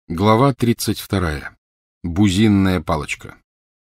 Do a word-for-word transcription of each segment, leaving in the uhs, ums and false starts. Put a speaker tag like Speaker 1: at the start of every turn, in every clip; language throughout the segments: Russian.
Speaker 1: Глава тридцать вторая. Бузинная палочка.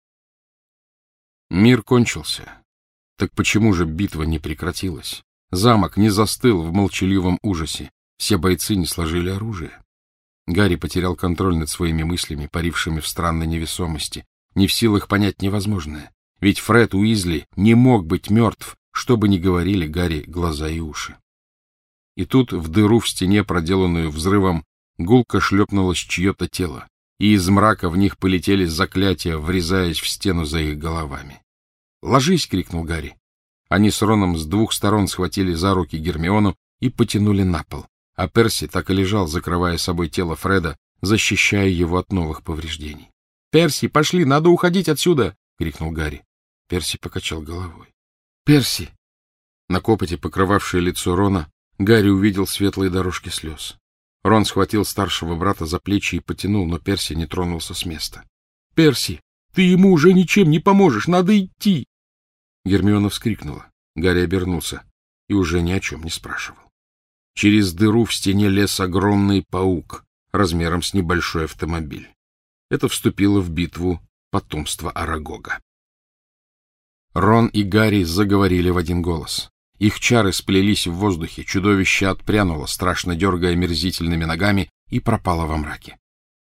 Speaker 1: Мир кончился. Так почему же битва не прекратилась? Замок не застыл в молчаливом ужасе. Все бойцы не сложили оружие. Гарри потерял контроль над своими мыслями, парившими в странной невесомости, не в силах понять невозможное. Ведь Фред Уизли не мог быть мертв, что бы ни говорили Гарри глаза и уши. И тут в дыру в стене, проделанную взрывом, гулко шлепнулось чье-то тело, и из мрака в них полетели заклятия, врезаясь в стену за их головами. «Ложись!» — крикнул Гарри. Они с Роном с двух сторон схватили за руки Гермиону и потянули на пол, а Перси так и лежал, закрывая собой тело Фреда, защищая его от новых повреждений. «Перси, пошли, надо уходить отсюда!» — крикнул Гарри. Перси покачал головой. «Перси!» На копоти, покрывавшее лицо Рона, Гарри увидел светлые дорожки слез. Рон схватил старшего брата за плечи и потянул, но Перси не тронулся с места. — Перси, ты ему уже ничем не поможешь, надо идти! Гермиона вскрикнула. Гарри обернулся и уже ни о чем не спрашивал. Через дыру в стене лез огромный паук, размером с небольшой автомобиль. Это вступило в битву потомство Арагога. Рон и Гарри заговорили в один голос. Их чары сплелись в воздухе, чудовище отпрянуло, страшно дергая мерзительными ногами, и пропало во мраке.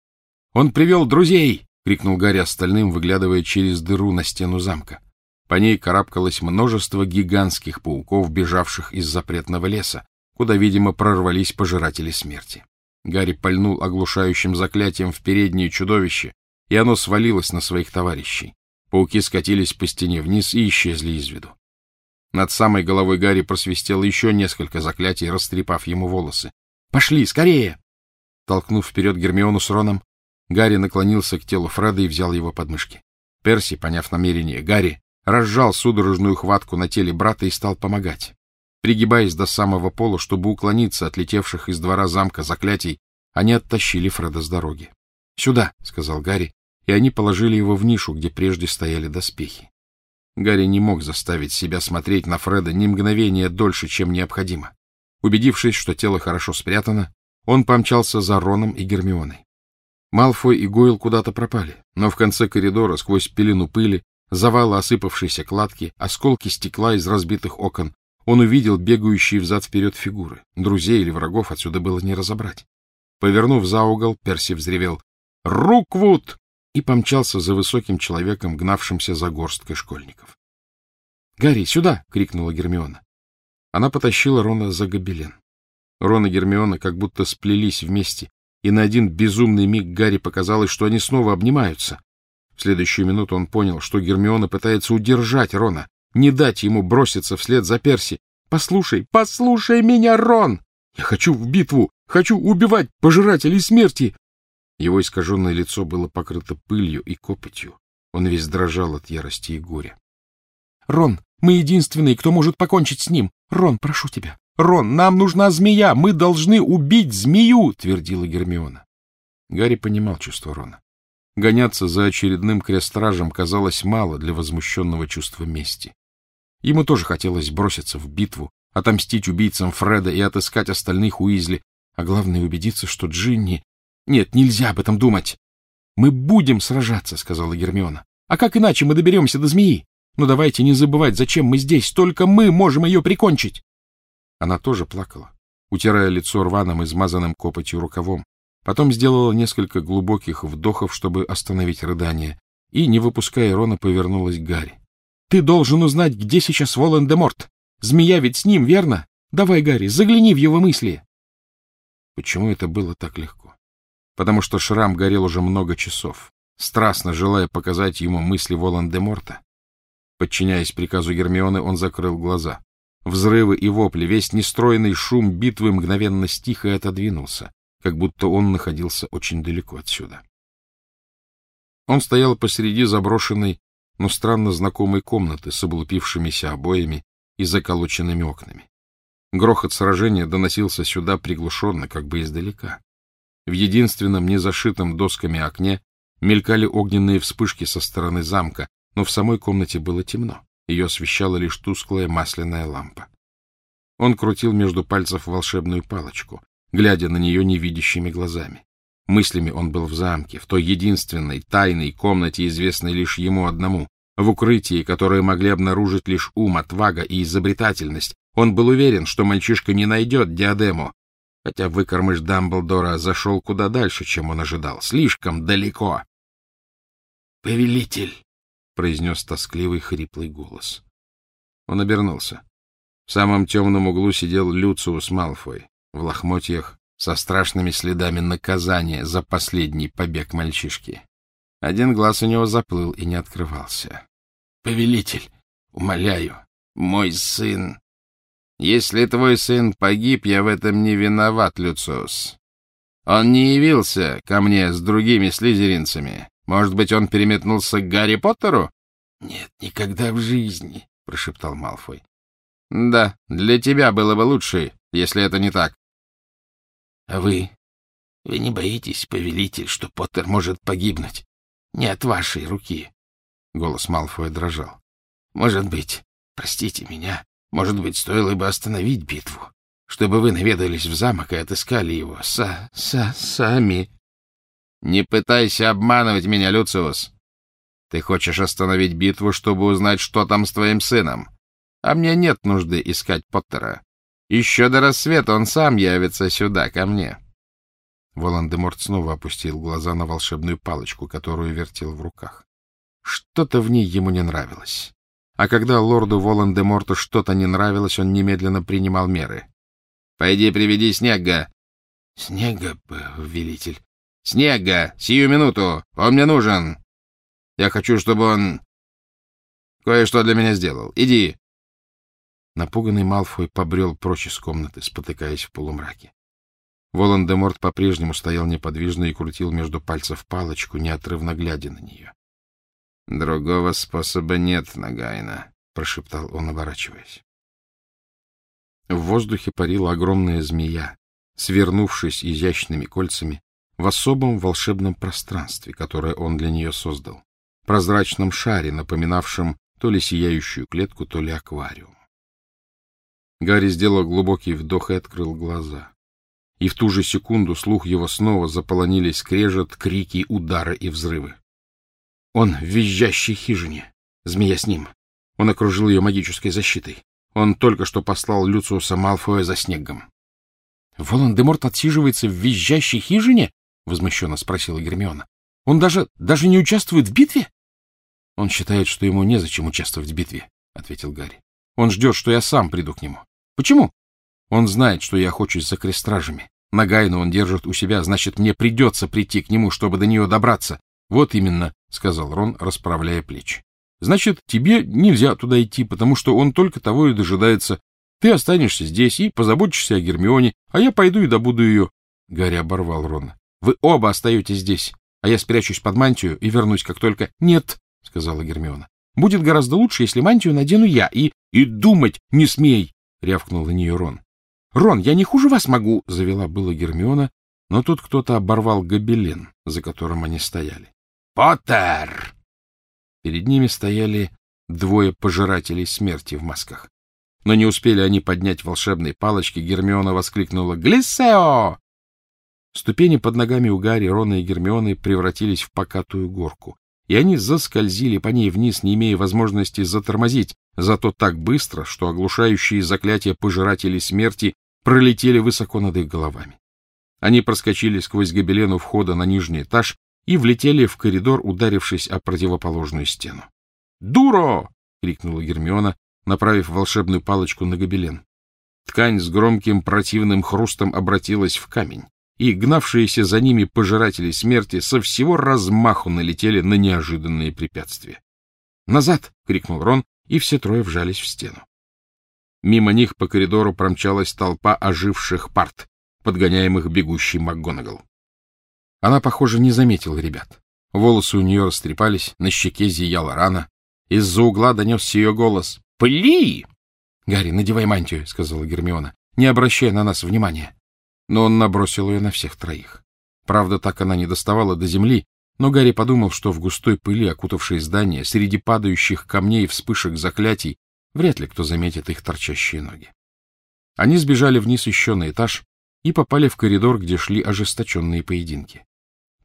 Speaker 1: — Он привел друзей! — крикнул Гарри остальным, выглядывая через дыру на стену замка. По ней карабкалось множество гигантских пауков, бежавших из запретного леса, куда, видимо, прорвались пожиратели смерти. Гарри пальнул оглушающим заклятием в переднее чудовище, и оно свалилось на своих товарищей. Пауки скатились по стене вниз и исчезли из виду. Над самой головой Гарри просвистело еще несколько заклятий, растрепав ему волосы. — Пошли, скорее! Толкнув вперед Гермиону с Роном, Гарри наклонился к телу Фреда и взял его подмышки. Перси, поняв намерение Гарри, разжал судорожную хватку на теле брата и стал помогать. Пригибаясь до самого пола, чтобы уклониться от летевших из двора замка заклятий, они оттащили Фреда с дороги. — Сюда! — сказал Гарри, и они положили его в нишу, где прежде стояли доспехи. Гарри не мог заставить себя смотреть на Фреда ни мгновения дольше, чем необходимо. Убедившись, что тело хорошо спрятано, он помчался за Роном и Гермионой. Малфой и Гойл куда-то пропали, но в конце коридора, сквозь пелену пыли, завалы осыпавшейся кладки, осколки стекла из разбитых окон, он увидел бегающие взад-вперед фигуры. Друзей или врагов отсюда было не разобрать. Повернув за угол, Перси взревел «Руквуд!» и помчался за высоким человеком, гнавшимся за горсткой школьников. — Гарри, сюда! — крикнула Гермиона. Она потащила Рона за гобелен. Рон и Гермиона как будто сплелись вместе, и на один безумный миг Гарри показалось, что они снова обнимаются. В следующую минуту он понял, что Гермиона пытается удержать Рона, не дать ему броситься вслед за Перси. — Послушай, послушай меня, Рон! Я хочу в битву! Хочу убивать пожирателей смерти! Его искаженное лицо было покрыто пылью и копотью. Он весь дрожал от ярости и горя. — Рон, мы единственные, кто может покончить с ним. Рон, прошу тебя. Рон, нам нужна змея. Мы должны убить змею, — твердила Гермиона. Гарри понимал чувство Рона. Гоняться за очередным крестражем казалось мало для возмущенного чувства мести. Ему тоже хотелось броситься в битву, отомстить убийцам Фреда и отыскать остальных Уизли, а главное — убедиться, что Джинни... Нет, нельзя об этом думать. — Мы будем сражаться, — сказала Гермиона. — А как иначе мы доберемся до змеи? Но давайте не забывать, зачем мы здесь. Только мы можем ее прикончить. Она тоже плакала, утирая лицо рваным, измазанным копотью рукавом. Потом сделала несколько глубоких вдохов, чтобы остановить рыдание, и, не выпуская Рона, повернулась к Гарри. — Ты должен узнать, где сейчас Волан-де-Морт. Змея ведь с ним, верно? Давай, Гарри, загляни в его мысли. Почему это было так легко? Потому что Шрам горел уже много часов, страстно желая показать ему мысли Волан-де-Морта. Подчиняясь приказу Гермионы, он закрыл глаза. Взрывы и вопли, весь нестройный шум битвы мгновенно стих и отодвинулся, как будто он находился очень далеко отсюда. Он стоял посреди заброшенной, но странно знакомой комнаты с облупившимися обоями и заколоченными окнами. Грохот сражения доносился сюда приглушенно, как бы издалека. В единственном незашитом досками окне мелькали огненные вспышки со стороны замка, но в самой комнате было темно. Ее освещала лишь тусклая масляная лампа. Он крутил между пальцев волшебную палочку, глядя на нее невидящими глазами. Мыслями он был в замке, в той единственной тайной комнате, известной лишь ему одному, в укрытии, которое могли обнаружить лишь ум, отвага и изобретательность. Он был уверен, что мальчишка не найдет диадему, хотя выкормыш Дамблдора зашел куда дальше, чем он ожидал, слишком далеко. — Повелитель! — произнес тоскливый хриплый голос. Он обернулся. В самом темном углу сидел Люциус Малфой в лохмотьях со страшными следами наказания за последний побег мальчишки. Один глаз у него заплыл и не открывался. — Повелитель, умоляю, мой сын... — Если твой сын погиб, я в этом не виноват, Люциус. Он не явился ко мне с другими слизеринцами. Может быть, он переметнулся к Гарри Поттеру? — Нет, никогда в жизни, — прошептал Малфой. — Да, для тебя было бы лучше, если это не так. — А вы... Вы не боитесь, повелитель, что Поттер может погибнуть? Не от вашей руки. Голос Малфоя дрожал. — Может быть, простите меня, может быть, стоило бы остановить битву, чтобы вы наведались в замок и отыскали его са са сами. — Не пытайся обманывать меня, Люциус. Ты хочешь остановить битву, чтобы узнать, что там с твоим сыном. А мне нет нужды искать Поттера. Еще до рассвета он сам явится сюда, ко мне. Волан-де-Морт снова опустил глаза на волшебную палочку, которую вертел в руках. Что-то в ней ему не нравилось. А когда лорду Волан-де-Морту что-то не нравилось, он немедленно принимал меры. — Пойди приведи Снегга. — Снегга, повелитель. — Снегга! Сию минуту! Он мне нужен! Я хочу, чтобы он кое-что для меня сделал. Иди! Напуганный Малфой побрел прочь из комнаты, спотыкаясь в полумраке. Волан-де-Морт по-прежнему стоял неподвижно и крутил между пальцев палочку, неотрывно глядя на нее. — Другого способа нет, Нагайна, — прошептал он, оборачиваясь. В воздухе парила огромная змея, свернувшись изящными кольцами в особом волшебном пространстве, которое он для нее создал, прозрачном шаре, напоминавшем то ли сияющую клетку, то ли аквариум. Гарри сделал глубокий вдох и открыл глаза. И в ту же секунду слух его снова заполонили скрежет, крики, удары и взрывы. Он в визжащей хижине. Змея с ним. Он окружил ее магической защитой. Он только что послал Люциуса Малфоя за Снеггом. — Волан-де-Морт отсиживается в визжащей хижине? — возмущенно спросила Гермиона. — Он даже, даже не участвует в битве? — Он считает, что ему незачем участвовать в битве, — ответил Гарри. — Он ждет, что я сам приду к нему. — Почему? — Он знает, что я охочусь за крестражами. Нагайну он держит у себя, значит, мне придется прийти к нему, чтобы до нее добраться. — Вот именно, — сказал Рон, расправляя плечи. — Значит, тебе нельзя туда идти, потому что он только того и дожидается. Ты останешься здесь и позаботишься о Гермионе, а я пойду и добуду ее. Гарри оборвал Рона. — Вы оба остаетесь здесь, а я спрячусь под мантию и вернусь, как только... — Нет, — сказала Гермиона. — Будет гораздо лучше, если мантию надену я, и... — И думать не смей! — рявкнул на нее Рон. — Рон, я не хуже вас могу! — завела была Гермиона, но тут кто-то оборвал гобелен, за которым они стояли. — Поттер! Перед ними стояли двое пожирателей смерти в масках. Но не успели они поднять волшебные палочки, Гермиона воскликнула «Глиссео!». Ступени под ногами у Гарри, Рона и Гермионы превратились в покатую горку, и они заскользили по ней вниз, не имея возможности затормозить, зато так быстро, что оглушающие заклятия пожирателей смерти пролетели высоко над их головами. Они проскочили сквозь гобелен у входа на нижний этаж и влетели в коридор, ударившись о противоположную стену. «Дуро!» — крикнула Гермиона, направив волшебную палочку на гобелен. Ткань с громким противным хрустом обратилась в камень, и гнавшиеся за ними пожиратели смерти со всего размаху налетели на неожиданные препятствия. «Назад!» — крикнул Рон, и все трое вжались в стену. Мимо них по коридору промчалась толпа оживших парт, подгоняемых бегущей МакГонагал. Она, похоже, не заметила ребят. Волосы у нее растрепались, на щеке зияла рана. Из-за угла донесся ее голос. «Пли!» «Гарри, надевай мантию», — сказала Гермиона, — «не обращай на нас внимания». Но он набросил ее на всех троих. Правда, так она не доставала до земли, но Гарри подумал, что в густой пыли, окутавшей здание, среди падающих камней и вспышек заклятий, вряд ли кто заметит их торчащие ноги. Они сбежали вниз еще на этаж и попали в коридор, где шли ожесточенные поединки.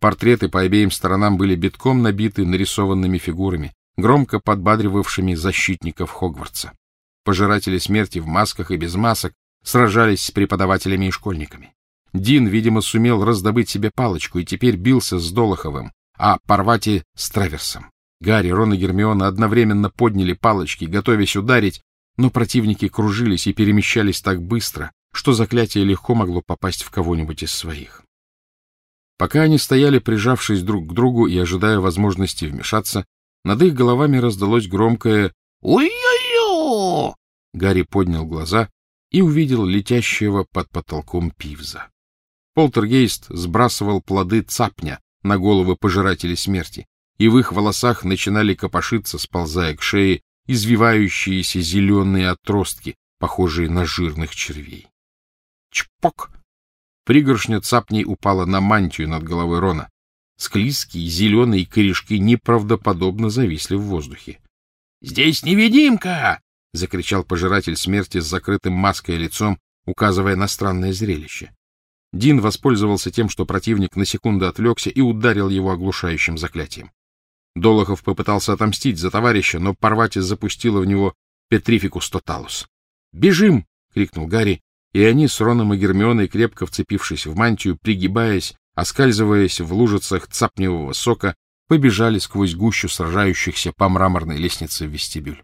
Speaker 1: Портреты по обеим сторонам были битком набиты нарисованными фигурами, громко подбадривавшими защитников Хогвартса. Пожиратели смерти в масках и без масок сражались с преподавателями и школьниками. Дин, видимо, сумел раздобыть себе палочку и теперь бился с Долоховым, а Парвати — с Траверсом. Гарри, Рон и Гермиона одновременно подняли палочки, готовясь ударить, но противники кружились и перемещались так быстро, что заклятие легко могло попасть в кого-нибудь из своих. Пока они стояли, прижавшись друг к другу и ожидая возможности вмешаться, над их головами раздалось громкое «Ой-ой-ой!». Гарри поднял глаза и увидел летящего под потолком Пивза. Полтергейст сбрасывал плоды цапня на головы пожирателей смерти, и в их волосах начинали копошиться, сползая к шее, извивающиеся зеленые отростки, похожие на жирных червей. Чпок! Пригоршня цапней упала на мантию над головой Рона. Склизкие зеленые корешки неправдоподобно зависли в воздухе. — Здесь невидимка! — закричал пожиратель смерти с закрытым маской лицом, указывая на странное зрелище. Дин воспользовался тем, что противник на секунду отвлекся, и ударил его оглушающим заклятием. Долохов попытался отомстить за товарища, но Парвати запустила в него Петрификус Тоталус. «Бежим!» — крикнул Гарри, и они с Роном и Гермионой, крепко вцепившись в мантию, пригибаясь, оскальзываясь в лужицах цапневого сока, побежали сквозь гущу сражающихся по мраморной лестнице в вестибюль.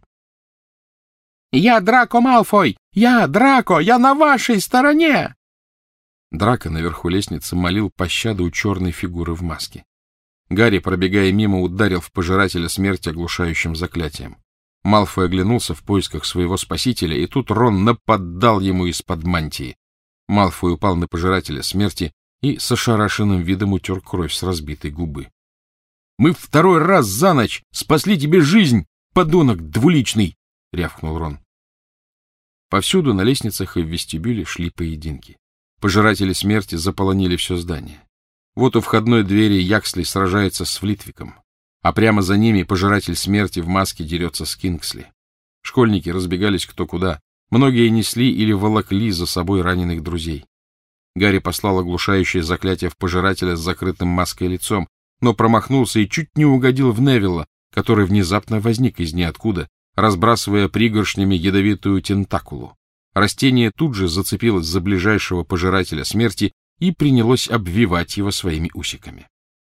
Speaker 1: «Я Драко Малфой! Я Драко! Я на вашей стороне!» Драко наверху лестницы молил пощады у черной фигуры в маске. Гарри, пробегая мимо, ударил в пожирателя смерти оглушающим заклятием. Малфой оглянулся в поисках своего спасителя, и тут Рон нападал ему из-под мантии. Малфой упал на пожирателя смерти и с ошарашенным видом утер кровь с разбитой губы. — Мы второй раз за ночь спасли тебе жизнь, подонок двуличный! — рявкнул Рон. Повсюду на лестницах и в вестибюле шли поединки. Пожиратели смерти заполонили все здание. Вот у входной двери Яксли сражается с Флитвиком, а прямо за ними пожиратель смерти в маске дерется с Кингсли. Школьники разбегались кто куда. Многие несли или волокли за собой раненых друзей. Гарри послал оглушающее заклятие в пожирателя с закрытым маской лицом, но промахнулся и чуть не угодил в Невилла, который внезапно возник из ниоткуда, разбрасывая пригоршнями ядовитую тентакулу. Растение тут же зацепилось за ближайшего пожирателя смерти и принялось обвивать его своими усиками.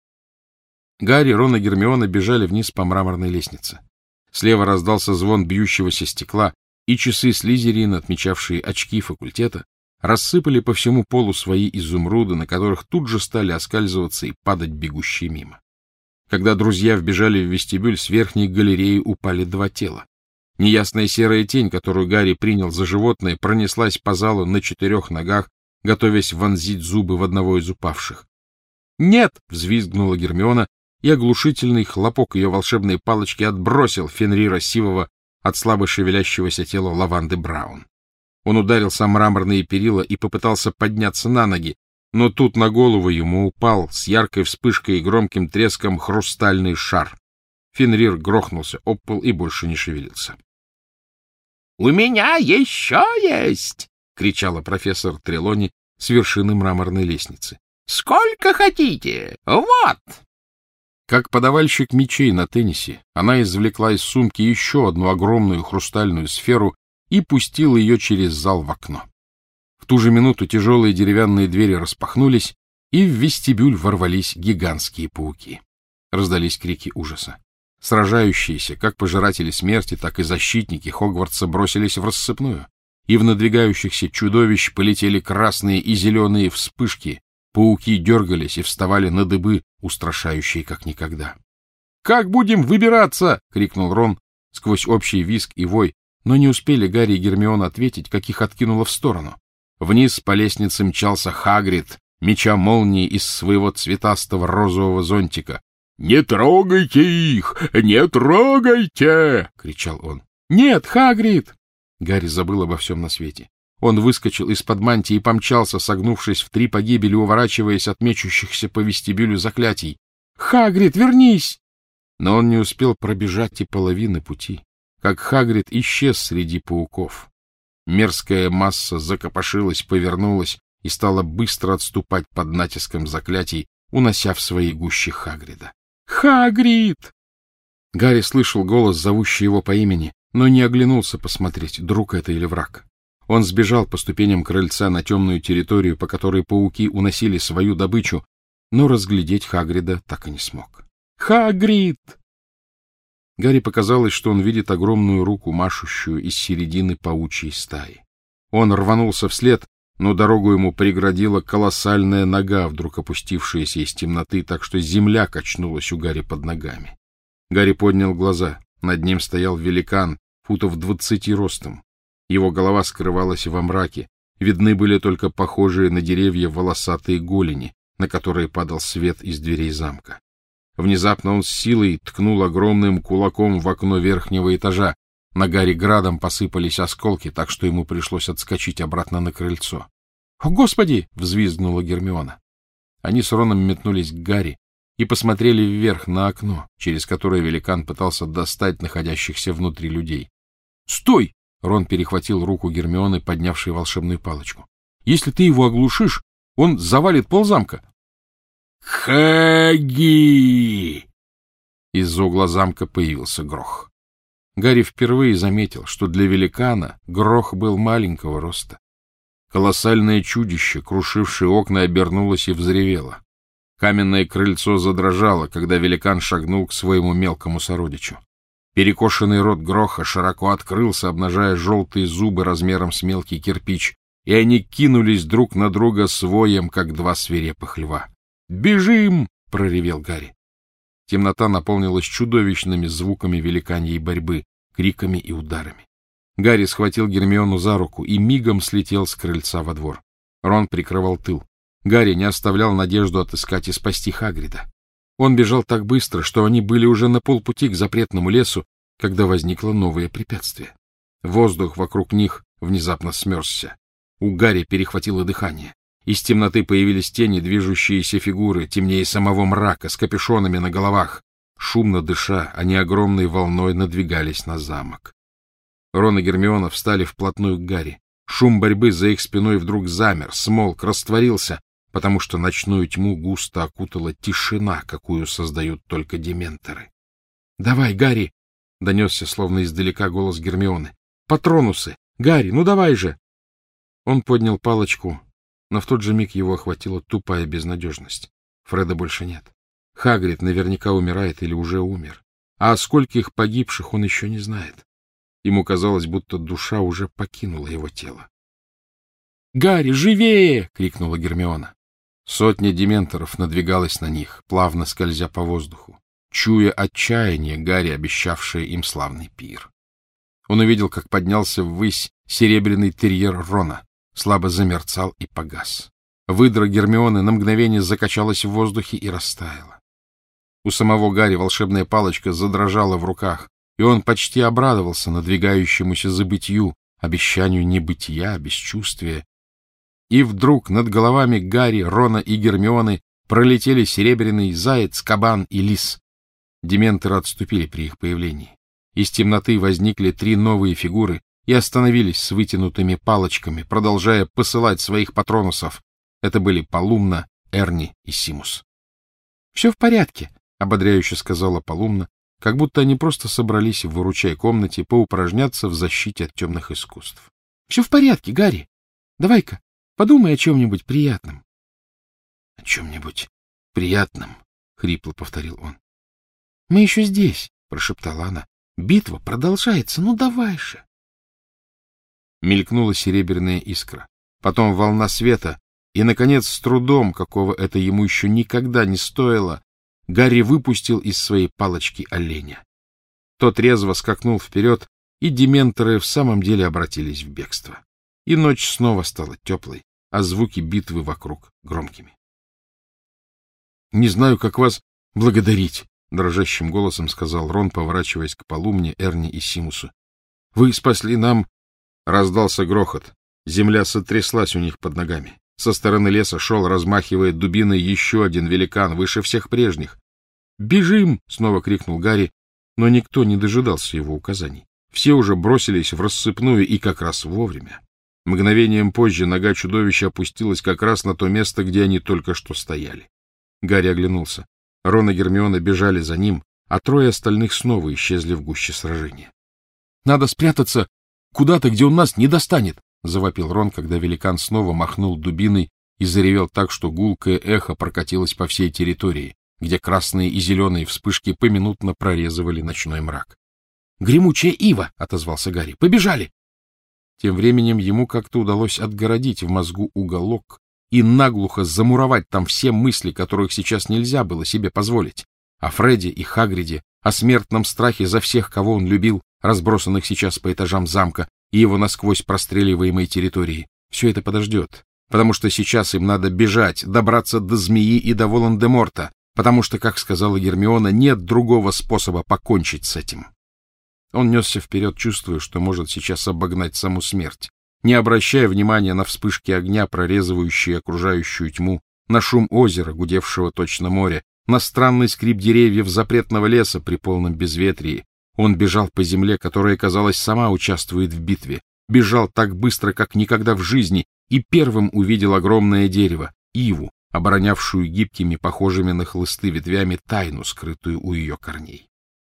Speaker 1: Гарри, Рон и Гермиона бежали вниз по мраморной лестнице. Слева раздался звон бьющегося стекла, и часы Слизерина, отмечавшие очки факультета, рассыпали по всему полу свои изумруды, на которых тут же стали оскальзываться и падать бегущие мимо. Когда друзья вбежали в вестибюль, с верхней галереи упали два тела. Неясная серая тень, которую Гарри принял за животное, пронеслась по залу на четырех ногах, готовясь вонзить зубы в одного из упавших. «Нет!» — взвизгнула Гермиона, и оглушительный хлопок ее волшебной палочки отбросил Фенрира Сивого от слабо шевелящегося тела Лаванды Браун. Он ударился о мраморные перила и попытался подняться на ноги, но тут на голову ему упал с яркой вспышкой и громким треском хрустальный шар. Фенрир грохнулся об пол и больше не шевелился. — У меня еще есть! — кричала профессор Трелони с вершины мраморной лестницы. — Сколько хотите? Вот! Как подавальщик мечей на теннисе, она извлекла из сумки еще одну огромную хрустальную сферу и пустила ее через зал в окно. В ту же минуту тяжелые деревянные двери распахнулись, и в вестибюль ворвались гигантские пауки. Раздались крики ужаса. Сражающиеся, как пожиратели смерти, так и защитники Хогвартса бросились в рассыпную, и в надвигающихся чудовищ полетели красные и зеленые вспышки, пауки дергались и вставали на дыбы, устрашающие как никогда. — Как будем выбираться? — крикнул Рон сквозь общий визг и вой, но не успели Гарри и Гермиона ответить, как их откинуло в сторону. Вниз по лестнице мчался Хагрид, меча молнии из своего цветастого розового зонтика. «Не трогайте их! Не трогайте!» — кричал он. «Нет, Хагрид!» Гарри забыл обо всем на свете. Он выскочил из-под мантии и помчался, согнувшись в три погибели, уворачиваясь от мечущихся по вестибюлю заклятий. «Хагрид, вернись!» Но он не успел пробежать и половины пути, как Хагрид исчез среди пауков. Мерзкая масса закопошилась, повернулась и стала быстро отступать под натиском заклятий, унося в свои гущи Хагрида. «Хагрид!» Гарри слышал голос, зовущий его по имени, но не оглянулся посмотреть, друг это или враг. Он сбежал по ступеням крыльца на темную территорию, по которой пауки уносили свою добычу, но разглядеть Хагрида так и не смог. «Хагрид!» Гарри показалось, что он видит огромную руку, машущую из середины паучьей стаи. Он рванулся вслед, но дорогу ему преградила колоссальная нога, вдруг опустившаяся из темноты, так что земля качнулась у Гарри под ногами. Гарри поднял глаза. Над ним стоял великан, футов двадцати ростом. Его голова скрывалась во мраке. Видны были только похожие на деревья волосатые голени, на которые падал свет из дверей замка. Внезапно он с силой ткнул огромным кулаком в окно верхнего этажа. На Гарри градом посыпались осколки, так что ему пришлось отскочить обратно на крыльцо. — О, Господи! — взвизгнула Гермиона. Они с Роном метнулись к Гарри и посмотрели вверх на окно, через которое великан пытался достать находящихся внутри людей. — Стой! — Рон перехватил руку Гермионы, поднявшей волшебную палочку. — Если ты его оглушишь, он завалит ползамка. — Хаги! Из-за угла замка появился Грох. Гарри впервые заметил, что для великана Грох был маленького роста. Колоссальное чудище, крушившее окна, обернулось и взревело. Каменное крыльцо задрожало, когда великан шагнул к своему мелкому сородичу. Перекошенный рот Гроха широко открылся, обнажая желтые зубы размером с мелкий кирпич, и они кинулись друг на друга с воем, как два свирепых льва. «Бежим!» — проревел Гарри. Темнота наполнилась чудовищными звуками великаньей борьбы, криками и ударами. Гарри схватил Гермиону за руку и мигом слетел с крыльца во двор. Рон прикрывал тыл. Гарри не оставлял надежду отыскать и спасти Хагрида. Он бежал так быстро, что они были уже на полпути к запретному лесу, когда возникло новое препятствие. Воздух вокруг них внезапно смерзся. У Гарри перехватило дыхание. Из темноты появились тени, движущиеся фигуры, темнее самого мрака, с капюшонами на головах. Шумно дыша, они огромной волной надвигались на замок. Рон и Гермиона встали вплотную к Гарри. Шум борьбы за их спиной вдруг замер, смолк, растворился, потому что ночную тьму густо окутала тишина, какую создают только дементоры. — Давай, Гарри! — донесся словно издалека голос Гермионы. — Патронусы! Гарри, ну давай же! Он поднял палочку, но в тот же миг его охватила тупая безнадежность. Фреда больше нет. Хагрид наверняка умирает или уже умер. А о скольких погибших он еще не знает. Ему казалось, будто душа уже покинула его тело. — Гарри, живее! — крикнула Гермиона. Сотня дементоров надвигалась на них, плавно скользя по воздуху, чуя отчаяние Гарри, обещавшее им славный пир. Он увидел, как поднялся ввысь серебряный терьер Рона, слабо замерцал и погас. Выдра Гермионы на мгновение закачалась в воздухе и растаяла. У самого Гарри волшебная палочка задрожала в руках, и он почти обрадовался надвигающемуся забытью, обещанию небытия, бесчувствия. И вдруг над головами Гарри, Рона и Гермионы пролетели серебряный заяц, кабан и лис. Дементоры отступили при их появлении. Из темноты возникли три новые фигуры и остановились с вытянутыми палочками, продолжая посылать своих патронусов. Это были Полумна, Эрни и Симус. — Все в порядке, — ободряюще сказала Полумна, как будто они просто собрались в выручай-комнате поупражняться в защите от темных искусств. — Все в порядке, Гарри. Давай-ка, подумай о чем-нибудь приятном. — О чем-нибудь приятном, — хрипло повторил он. — Мы еще здесь, — прошептала она. — Битва продолжается, ну давай же. Мелькнула серебряная искра, потом волна света, и, наконец, с трудом, какого это ему еще никогда не стоило, Гарри выпустил из своей палочки оленя. Тот резво скакнул вперед, и дементоры в самом деле обратились в бегство. И ночь снова стала теплой, а звуки битвы вокруг громкими. — Не знаю, как вас благодарить, — дрожащим голосом сказал Рон, поворачиваясь к Полумне, Эрни и Симусу. — Вы спасли нам... Раздался грохот. Земля сотряслась у них под ногами. Со стороны леса шел, размахивая дубиной, еще один великан, выше всех прежних. «Бежим!» — снова крикнул Гарри, но никто не дожидался его указаний. Все уже бросились в рассыпную и как раз вовремя. Мгновением позже нога чудовища опустилась как раз на то место, где они только что стояли. Гарри оглянулся. Рон и Гермиона бежали за ним, а трое остальных снова исчезли в гуще сражения. — Надо спрятаться куда-то, где он нас не достанет! — завопил Рон, когда великан снова махнул дубиной и заревел так, что гулкое эхо прокатилось по всей территории, где красные и зеленые вспышки поминутно прорезывали ночной мрак. — Гремучая ива! — отозвался Гарри. — Побежали! Тем временем ему как-то удалось отгородить в мозгу уголок и наглухо замуровать там все мысли, которых сейчас нельзя было себе позволить. О Фредди и Хагриде, о смертном страхе за всех, кого он любил, разбросанных сейчас по этажам замка и его насквозь простреливаемой территории. Все это подождет, потому что сейчас им надо бежать, добраться до змеи и до Волан-де-Морта, потому что, как сказала Гермиона, нет другого способа покончить с этим. Он несся вперед, чувствуя, что может сейчас обогнать саму смерть, не обращая внимания на вспышки огня, прорезывающие окружающую тьму, на шум озера, гудевшего точно море, на странный скрип деревьев запретного леса при полном безветрии. Он бежал по земле, которая, казалось, сама участвует в битве, бежал так быстро, как никогда в жизни, и первым увидел огромное дерево, иву, оборонявшую гибкими, похожими на хлысты ветвями, тайну, скрытую у ее корней.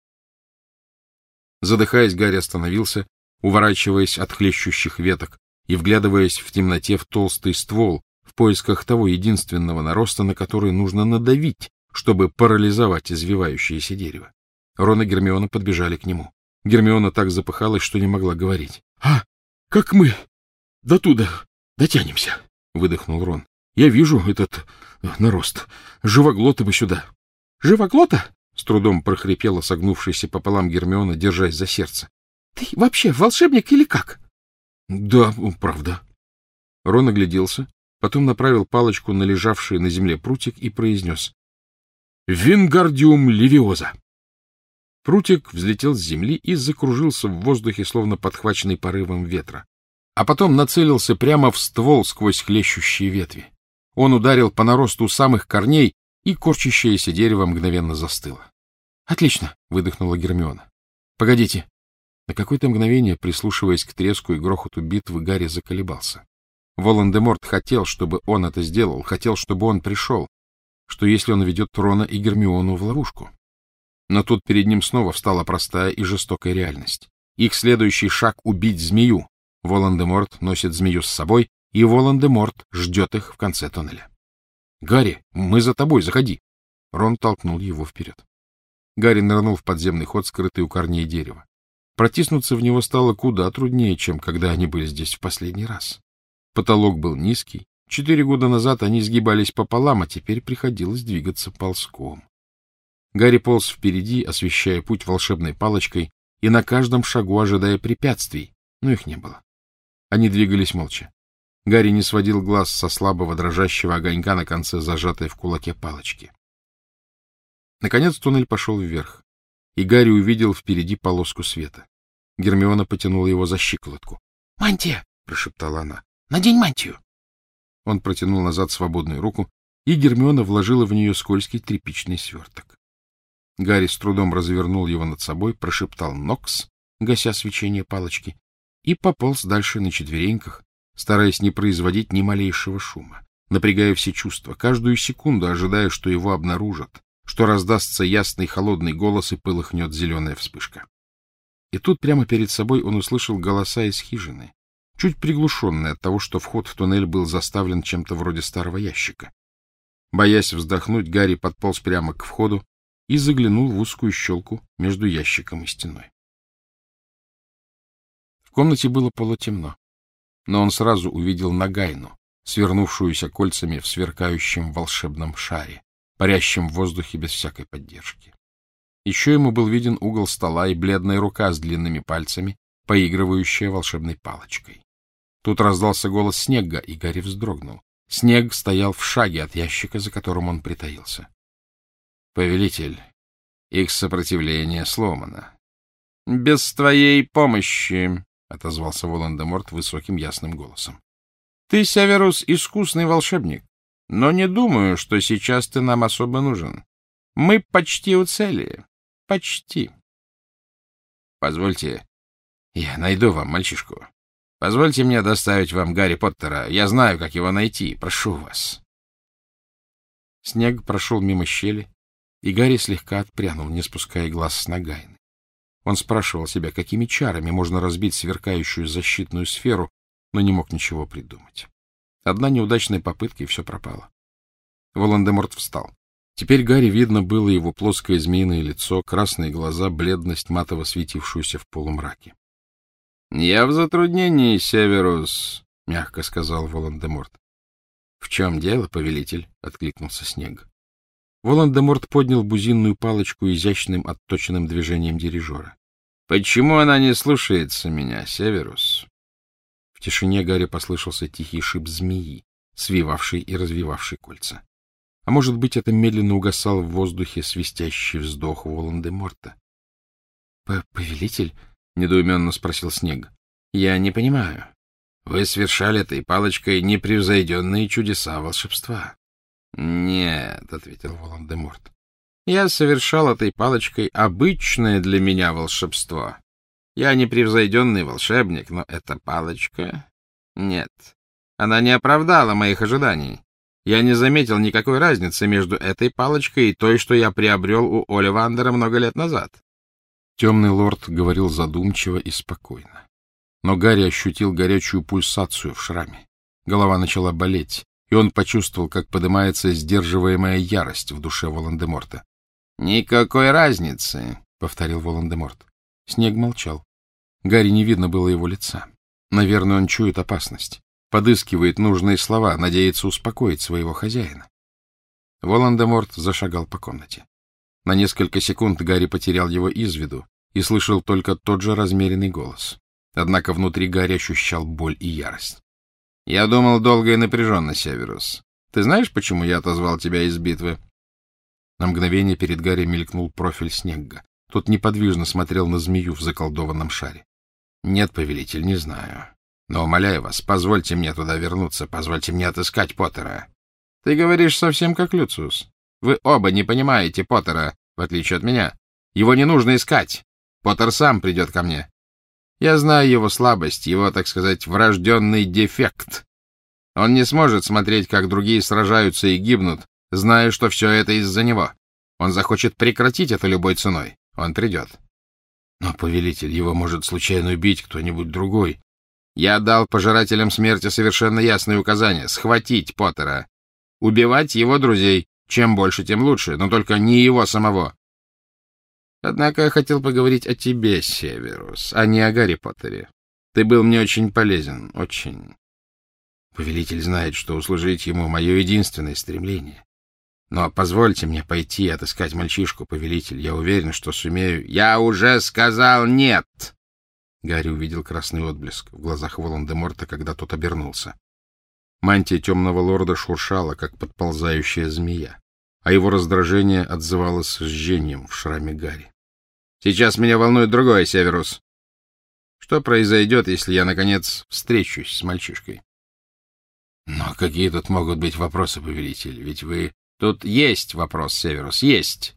Speaker 1: Задыхаясь, Гарри остановился, уворачиваясь от хлещущих веток и вглядываясь в темноте в толстый ствол в поисках того единственного нароста, на который нужно надавить, чтобы парализовать извивающееся дерево. Рон и Гермиона подбежали к нему. Гермиона так запыхалась, что не могла говорить. — А, как мы до туда дотянемся? — выдохнул Рон. — Я вижу этот нарост. Живоглота бы сюда. — Живоглота? — с трудом прохрипела согнувшаяся пополам Гермиона, держась за сердце. — Ты вообще волшебник или как? — Да, правда. Рон огляделся, потом направил палочку на лежавший на земле прутик и произнес: — Вингардиум левиоза. Прутик взлетел с земли и закружился в воздухе, словно подхваченный порывом ветра, а потом нацелился прямо в ствол сквозь хлещущие ветви. Он ударил по наросту самых корней, и корчащееся дерево мгновенно застыло. — Отлично! — выдохнула Гермиона. — Погодите! На какое-то мгновение, прислушиваясь к треску и грохоту битвы, Гарри заколебался. Волан-де-Морт хотел, чтобы он это сделал, хотел, чтобы он пришел, что если он ведет Рона и Гермиону в ловушку. Но тут перед ним снова встала простая и жестокая реальность. Их следующий шаг — убить змею. Волан-де-Морт носит змею с собой, и Волан-де-Морт ждет их в конце тоннеля. — Гарри, мы за тобой, заходи! Рон толкнул его вперед. Гарри нырнул в подземный ход, скрытый у корней дерева. Протиснуться в него стало куда труднее, чем когда они были здесь в последний раз. Потолок был низкий. Четыре года назад они сгибались пополам, а теперь приходилось двигаться ползком. Гарри полз впереди, освещая путь волшебной палочкой, и на каждом шагу ожидая препятствий, но их не было. Они двигались молча. Гарри не сводил глаз со слабого дрожащего огонька на конце зажатой в кулаке палочки. Наконец туннель пошел вверх, и Гарри увидел впереди полоску света. Гермиона потянула его за щиколотку. — Мантия! — прошептала она. — Надень мантию! Он протянул назад свободную руку, и Гермиона вложила в нее скользкий тряпичный сверток. Гарри с трудом развернул его над собой, прошептал «Нокс», гася свечение палочки, и пополз дальше на четвереньках, стараясь не производить ни малейшего шума, напрягая все чувства, каждую секунду ожидая, что его обнаружат, что раздастся ясный холодный голос и полыхнет зеленая вспышка. И тут прямо перед собой он услышал голоса из хижины, чуть приглушенные от того, что вход в туннель был заставлен чем-то вроде старого ящика. Боясь вздохнуть, Гарри подполз прямо к входу и заглянул в узкую щелку между ящиком и стеной. В комнате было полутемно, но он сразу увидел Нагайну, свернувшуюся кольцами в сверкающем волшебном шаре, парящем в воздухе без всякой поддержки. Еще ему был виден угол стола и бледная рука с длинными пальцами, поигрывающая волшебной палочкой. Тут раздался голос Снегга, и Гарри вздрогнул. Снегг стоял в шаге от ящика, за которым он притаился. — Повелитель, их сопротивление сломано. — Без твоей помощи, — отозвался Волан-де-Морт высоким ясным голосом. — Ты, Северус, искусный волшебник, но не думаю, что сейчас ты нам особо нужен. Мы почти у цели. Почти. — Позвольте, я найду вам мальчишку. Позвольте мне доставить вам Гарри Поттера. Я знаю, как его найти. Прошу вас. Снег прошел мимо щели, и Гарри слегка отпрянул, не спуская глаз с Нагайны. Он спрашивал себя, какими чарами можно разбить сверкающую защитную сферу, но не мог ничего придумать. Одна неудачная попытка, и все пропало. Волан-де-Морт встал. Теперь Гарри видно было его плоское змеиное лицо, красные глаза, бледность, матово светившуюся в полумраке. — Я в затруднении, Северус, — мягко сказал Волан-де-Морт. — В чем дело, повелитель? — откликнулся Снег. Волан-де-Морт поднял бузинную палочку изящным отточенным движением дирижера. — Почему она не слушается меня, Северус? В тишине Гарри послышался тихий шип змеи, свивавший и развивавший кольца. А может быть, это медленно угасал в воздухе свистящий вздох Волан-де-Морта. — Повелитель? — недоуменно спросил Снег. — Я не понимаю. Вы совершали этой палочкой непревзойденные чудеса волшебства. — Нет, — ответил Волан-де-Морт. — Я совершал этой палочкой обычное для меня волшебство. Я непревзойденный волшебник, но эта палочка... Нет, она не оправдала моих ожиданий. Я не заметил никакой разницы между этой палочкой и той, что я приобрел у Оливандера много лет назад. Темный лорд говорил задумчиво и спокойно. Но Гарри ощутил горячую пульсацию в шраме. Голова начала болеть, и он почувствовал, как поднимается сдерживаемая ярость в душе Волан-де-Морта. — Никакой разницы, — повторил Волан-де-Морт. Снег молчал. Гарри не видно было его лица. Наверное, он чует опасность, подыскивает нужные слова, надеется успокоить своего хозяина. Волан-де-Морт зашагал по комнате. На несколько секунд Гарри потерял его из виду и слышал только тот же размеренный голос. Однако внутри Гарри ощущал боль и ярость. — Я думал долго и напряженно, Северус. Ты знаешь, почему я отозвал тебя из битвы? На мгновение перед Гарри мелькнул профиль Снегга. Тот неподвижно смотрел на змею в заколдованном шаре. — Нет, повелитель, не знаю. Но, умоляю вас, позвольте мне туда вернуться, позвольте мне отыскать Поттера. — Ты говоришь совсем как Люциус. Вы оба не понимаете Поттера, в отличие от меня. Его не нужно искать. Поттер сам придет ко мне. Я знаю его слабость, его, так сказать, врожденный дефект. Он не сможет смотреть, как другие сражаются и гибнут, зная, что все это из-за него. Он захочет прекратить это любой ценой. Он придет. Но, повелитель, его может случайно убить кто-нибудь другой. Я дал пожирателям смерти совершенно ясные указания — схватить Поттера. Убивать его друзей. Чем больше, тем лучше, но только не его самого. Однако я хотел поговорить о тебе, Северус, а не о Гарри Поттере. Ты был мне очень полезен, очень. Повелитель знает, что услужить ему — мое единственное стремление. Но позвольте мне пойти и отыскать мальчишку, повелитель. Я уверен, что сумею... — Я уже сказал нет! Гарри увидел красный отблеск в глазах Волан-де-Морта, когда тот обернулся. Мантия темного лорда шуршала, как подползающая змея, а его раздражение отзывалось жжением в шраме Гарри. — Сейчас меня волнует другое, Северус. Что произойдет, если я, наконец, встречусь с мальчишкой? — Но какие тут могут быть вопросы, повелитель? Ведь вы... — Тут есть вопрос, Северус, есть.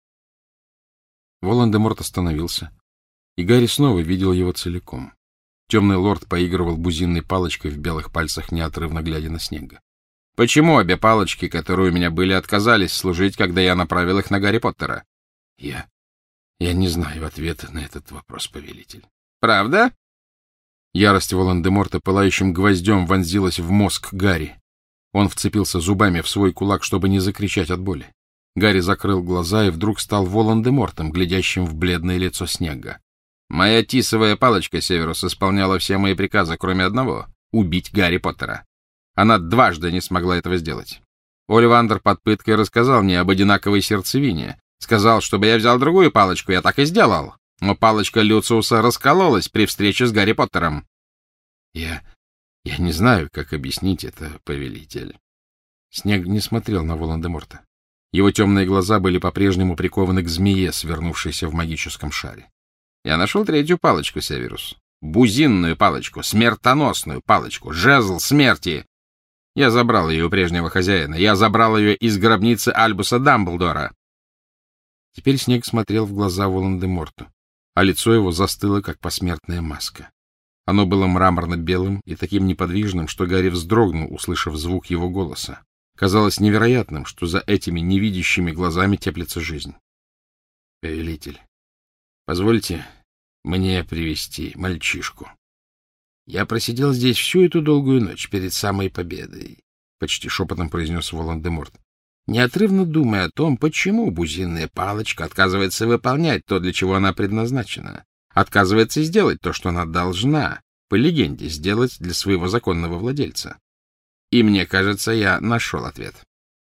Speaker 1: Волан-де-Морт остановился, и Гарри снова видел его целиком. Темный лорд поигрывал бузинной палочкой в белых пальцах, неотрывно глядя на Снега. — Почему обе палочки, которые у меня были, отказались служить, когда я направил их на Гарри Поттера? — Я... я не знаю ответа на этот вопрос, повелитель. — Правда? Ярость Волан-де-Морта пылающим гвоздем вонзилась в мозг Гарри. Он вцепился зубами в свой кулак, чтобы не закричать от боли. Гарри закрыл глаза и вдруг стал Волан-де-Мортом, глядящим в бледное лицо Снегга. Моя тисовая палочка, Северус, исполняла все мои приказы, кроме одного — убить Гарри Поттера. Она дважды не смогла этого сделать. Оливандер под пыткой рассказал мне об одинаковой сердцевине. Сказал, чтобы я взял другую палочку, я так и сделал. Но палочка Люциуса раскололась при встрече с Гарри Поттером. Я... я не знаю, как объяснить это, повелитель. Снег не смотрел на Волан-де-Морта. Его темные глаза были по-прежнему прикованы к змее, свернувшейся в магическом шаре. Я нашел третью палочку, Северус. Бузинную палочку, смертоносную палочку, жезл смерти. Я забрал ее у прежнего хозяина. Я забрал ее из гробницы Альбуса Дамблдора. Теперь Снег смотрел в глаза Волан-де-Морту, а лицо его застыло, как посмертная маска. Оно было мраморно-белым и таким неподвижным, что Гарри вздрогнул, услышав звук его голоса. Казалось невероятным, что за этими невидящими глазами теплится жизнь. — Повелитель, позвольте мне привести мальчишку. Я просидел здесь всю эту долгую ночь перед самой победой, — почти шепотом произнес Волан-де-Морт, неотрывно думая о том, почему бузинная палочка отказывается выполнять то, для чего она предназначена, отказывается сделать то, что она должна, по легенде, сделать для своего законного владельца. И мне кажется, я нашел ответ.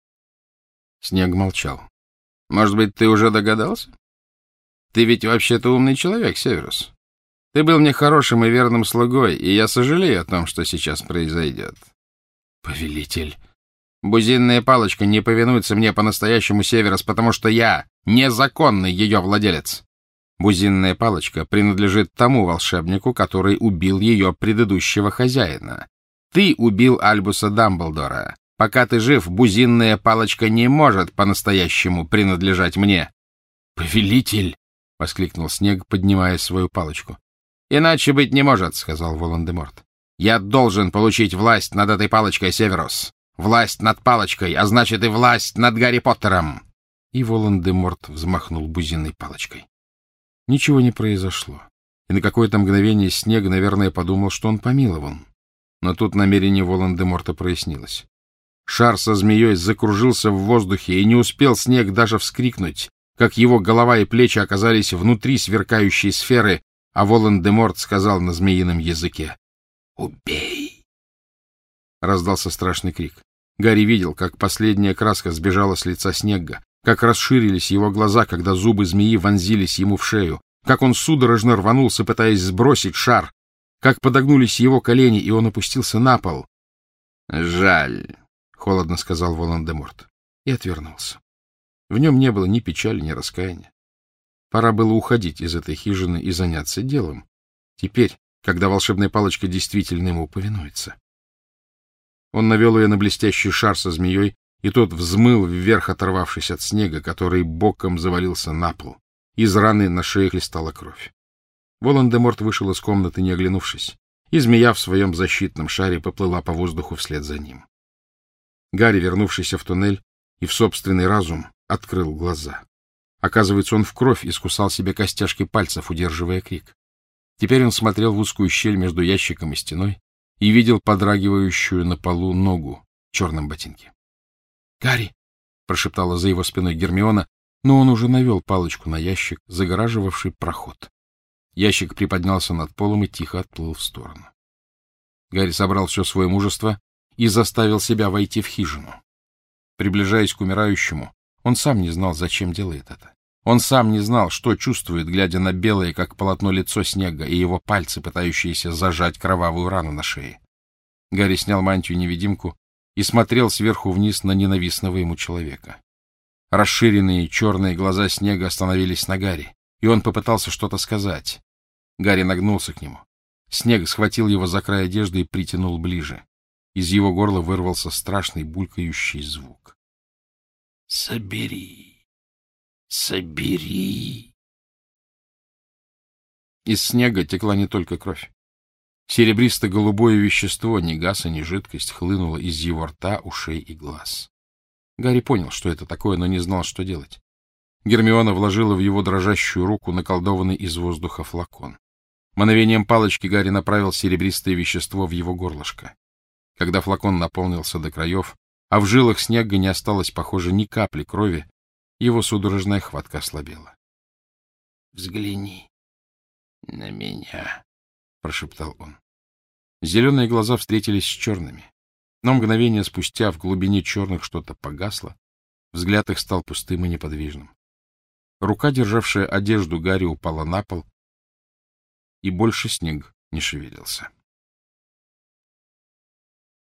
Speaker 1: Снег молчал. — Может быть, ты уже догадался? Ты ведь вообще-то умный человек, Северус. Ты был мне хорошим и верным слугой, и я сожалею о том, что сейчас произойдет. — Повелитель, бузинная палочка не повинуется мне по-настоящему, Северус, потому что я незаконный ее владелец. Бузинная палочка принадлежит тому волшебнику, который убил ее предыдущего хозяина. Ты убил Альбуса Дамблдора. Пока ты жив, бузинная палочка не может по-настоящему принадлежать мне. — Повелитель! — воскликнул Снег, поднимая свою палочку. — Иначе быть не может, — сказал Волан-де-Морт. — Я должен получить власть над этой палочкой, Северус. Власть над палочкой, а значит и власть над Гарри Поттером. И Волан-де-Морт взмахнул бузинной палочкой. Ничего не произошло, и на какое-то мгновение Снег, наверное, подумал, что он помилован. Но тут намерение Волан-де-Морта прояснилось. Шар со змеей закружился в воздухе, и не успел Снег даже вскрикнуть, как его голова и плечи оказались внутри сверкающей сферы, а Волан-де-Морт сказал на змеином языке: «Убей!» Раздался страшный крик. Гарри видел, как последняя краска сбежала с лица Снегга, как расширились его глаза, когда зубы змеи вонзились ему в шею, как он судорожно рванулся, пытаясь сбросить шар, как подогнулись его колени, и он опустился на пол. — Жаль, — холодно сказал Волан-де-Морт, и отвернулся. В нем не было ни печали, ни раскаяния. Пора было уходить из этой хижины и заняться делом, теперь, когда волшебная палочка действительно ему повинуется. Он навел ее на блестящий шар со змеей, и тот взмыл вверх, оторвавшись от Снега, который боком завалился на пол. Из раны на шее хлестала кровь. Волан-де-Морт вышел из комнаты, не оглянувшись, и змея в своем защитном шаре поплыла по воздуху вслед за ним. Гарри, вернувшийся в туннель и в собственный разум, открыл глаза. Оказывается, он в кровь искусал себе костяшки пальцев, удерживая крик. Теперь он смотрел в узкую щель между ящиком и стеной и видел подрагивающую на полу ногу в черном ботинке. — Гарри! — прошептала за его спиной Гермиона, но он уже навел палочку на ящик, загораживавший проход. Ящик приподнялся над полом и тихо отплыл в сторону. Гарри собрал все свое мужество и заставил себя войти в хижину. Приближаясь к умирающему, он сам не знал, зачем делает это. Он сам не знал, что чувствует, глядя на белое, как полотно, лицо Снега и его пальцы, пытающиеся зажать кровавую рану на шее. Гарри снял мантию-невидимку и смотрел сверху вниз на ненавистного ему человека. Расширенные черные глаза Снега остановились на Гарри, и он попытался что-то сказать. Гарри нагнулся к нему. Снег схватил его за край одежды и притянул ближе. Из его горла вырвался страшный булькающий звук. — Собери! Собери! Из Снега текла не только кровь. Серебристо-голубое вещество, ни газа, ни жидкость, хлынуло из его рта, ушей и глаз. Гарри понял, что это такое, но не знал, что делать. Гермиона вложила в его дрожащую руку наколдованный из воздуха флакон. Мановением палочки Гарри направил серебристое вещество в его горлышко. Когда флакон наполнился до краев, а в жилах Снега не осталось, похоже, ни капли крови, его судорожная хватка ослабела. — Взгляни на меня, — прошептал он. Зеленые глаза встретились с черными, но мгновение спустя в глубине черных что-то погасло, взгляд их стал пустым и неподвижным. Рука, державшая одежду Гарри, упала на пол, и больше Снег не шевелился.